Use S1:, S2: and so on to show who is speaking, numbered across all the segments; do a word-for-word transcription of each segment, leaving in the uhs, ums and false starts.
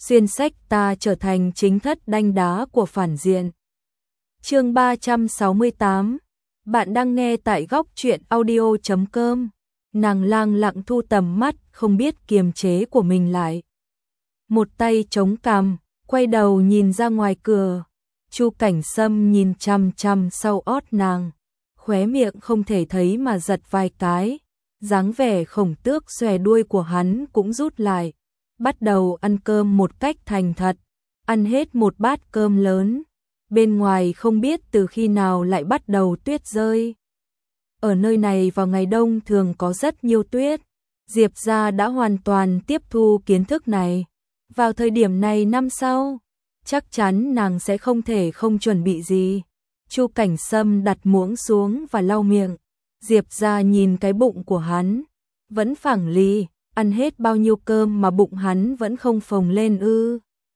S1: xuyên sách ta trở thành chính thất đanh đá của phản diện. Chương ba trăm sáu mươi tám. Bạn đang nghe tại góc truyện audio chấm com. Nàng lang lặng thu tầm mắt, không biết kiềm chế của mình lại. Một tay chống cằm, quay đầu nhìn ra ngoài cửa. Chu Cảnh Sâm nhìn chằm chằm sau ót nàng, khóe miệng không thể thấy mà giật vài cái. Dáng vẻ khổng tước xòe đuôi của hắn cũng rút lại, bắt đầu ăn cơm một cách thành thật, ăn hết một bát cơm lớn. Bên ngoài không biết từ khi nào lại bắt đầu tuyết rơi. Ở nơi này vào ngày đông thường có rất nhiều tuyết. Diệp gia đã hoàn toàn tiếp thu kiến thức này. Vào thời điểm này năm sau, chắc chắn nàng sẽ không thể không chuẩn bị gì. Chu Cảnh Sâm đặt muỗng xuống và lau miệng. Diệp gia nhìn cái bụng của hắn, vẫn phẳng lì, ăn hết bao nhiêu cơm mà bụng hắn vẫn không phồng lên ư.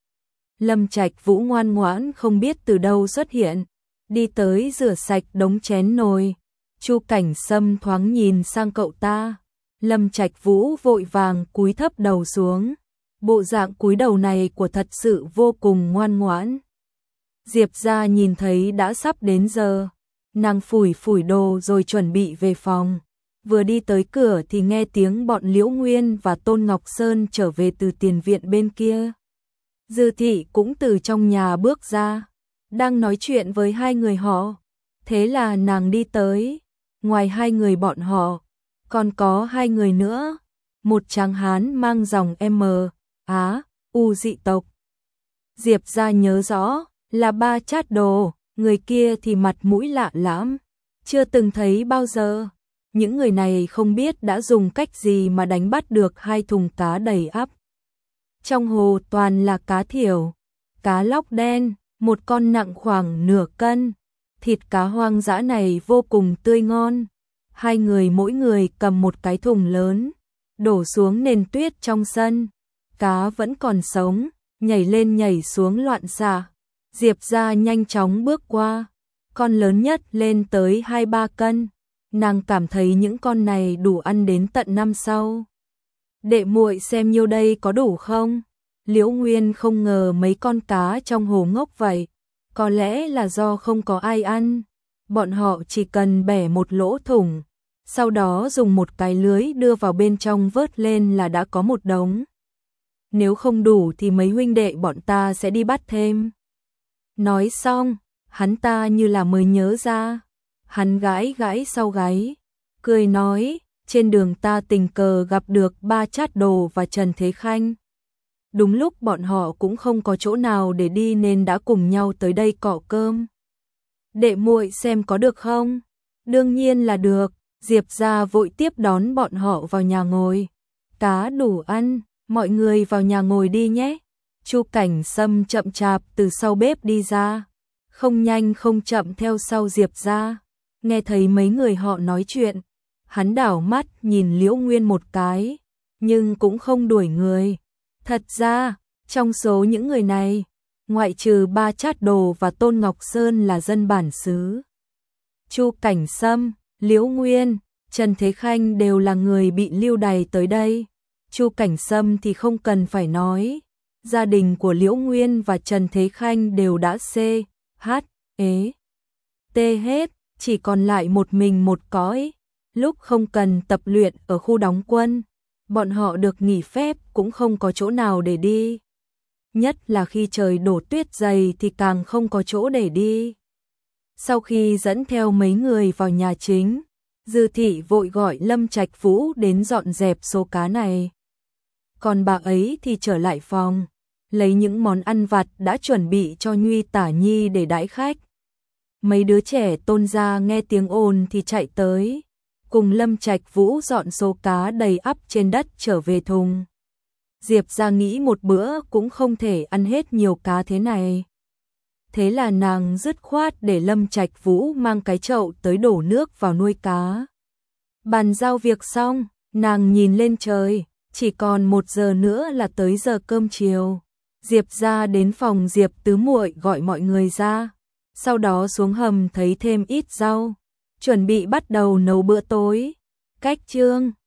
S1: Lâm Trạch Vũ ngoan ngoãn không biết từ đâu xuất hiện, đi tới rửa sạch đống chén nồi. Chu Cảnh Sâm thoáng nhìn sang cậu ta. Lâm Trạch Vũ vội vàng cúi thấp đầu xuống. Bộ dạng cúi đầu này của thật sự vô cùng ngoan ngoãn. Diệp gia nhìn thấy đã sắp đến giờ, nàng phủi phủi đồ rồi chuẩn bị về phòng. Vừa đi tới cửa thì nghe tiếng bọn Liễu Nguyên và Tôn Ngọc Sơn trở về từ tiền viện bên kia. Dư thị cũng từ trong nhà bước ra, đang nói chuyện với hai người họ. Thế là nàng đi tới, ngoài hai người bọn họ, còn có hai người nữa. Một tráng hán mang dòng M, Á, U dị tộc. Diệp gia nhớ rõ, là Ba Chát Đồ, người kia thì mặt mũi lạ lắm, chưa từng thấy bao giờ. Những người này không biết đã dùng cách gì mà đánh bắt được hai thùng cá đầy ắp. Trong hồ toàn là cá thiểu, cá lóc đen, một con nặng khoảng nửa cân. Thịt cá hoang dã này vô cùng tươi ngon. Hai người mỗi người cầm một cái thùng lớn, đổ xuống nền tuyết trong sân. Cá vẫn còn sống, nhảy lên nhảy xuống loạn xạ. Diệp gia nhanh chóng bước qua, con lớn nhất lên tới hai ba cân. Nàng cảm thấy những con này đủ ăn đến tận năm sau. Đệ muội xem nhiêu đây có đủ không? Liễu Nguyên không ngờ mấy con cá trong hồ ngốc vậy. Có lẽ là do không có ai ăn. Bọn họ chỉ cần bẻ một lỗ thủng, sau đó dùng một cái lưới đưa vào bên trong vớt lên là đã có một đống. Nếu không đủ thì mấy huynh đệ bọn ta sẽ đi bắt thêm. Nói xong, hắn ta như là mới nhớ ra. Hắn gãi gãi sau gáy, cười nói, trên đường ta tình cờ gặp được Ba Chát Đồ và Trần Thế Khanh. Đúng lúc bọn họ cũng không có chỗ nào để đi nên đã cùng nhau tới đây cọ cơm. Đệ muội xem có được không? Đương nhiên là được. Diệp gia vội tiếp đón bọn họ vào nhà ngồi. Cá đủ ăn, mọi người vào nhà ngồi đi nhé. Chu Cảnh Sâm chậm chạp từ sau bếp đi ra, không nhanh không chậm theo sau Diệp gia. Nghe thấy mấy người họ nói chuyện, hắn đảo mắt nhìn Liễu Nguyên một cái, nhưng cũng không đuổi người. Thật ra, trong số những người này, ngoại trừ Ba Chát Đồ và Tôn Ngọc Sơn là dân bản xứ. Chu Cảnh Sâm, Liễu Nguyên, Trần Thế Khanh đều là người bị lưu đày tới đây. Chu Cảnh Sâm thì không cần phải nói, gia đình của Liễu Nguyên và Trần Thế Khanh đều đã C, H, E, T hết. Chỉ còn lại một mình một cõi. Lúc không cần tập luyện ở khu đóng quân, bọn họ được nghỉ phép cũng không có chỗ nào để đi. Nhất là khi trời đổ tuyết dày thì càng không có chỗ để đi. Sau khi dẫn theo mấy người vào nhà chính, Dư thị vội gọi Lâm Trạch Vũ đến dọn dẹp số cá này. Còn bà ấy thì trở lại phòng, lấy những món ăn vặt đã chuẩn bị cho Nhuy Tả Nhi để đãi khách. Mấy đứa trẻ Tôn gia nghe tiếng ồn thì chạy tới, cùng Lâm Trạch Vũ dọn số cá đầy ắp trên đất trở về thùng. Diệp gia nghĩ một bữa cũng không thể ăn hết nhiều cá thế này. Thế là nàng dứt khoát để Lâm Trạch Vũ mang cái chậu tới đổ nước vào nuôi cá. Bàn giao việc xong, nàng nhìn lên trời, chỉ còn một giờ nữa là tới giờ cơm chiều. Diệp gia đến phòng Diệp tứ muội gọi mọi người ra. Sau đó xuống hầm thấy thêm ít rau, chuẩn bị bắt đầu nấu bữa tối. Cách chương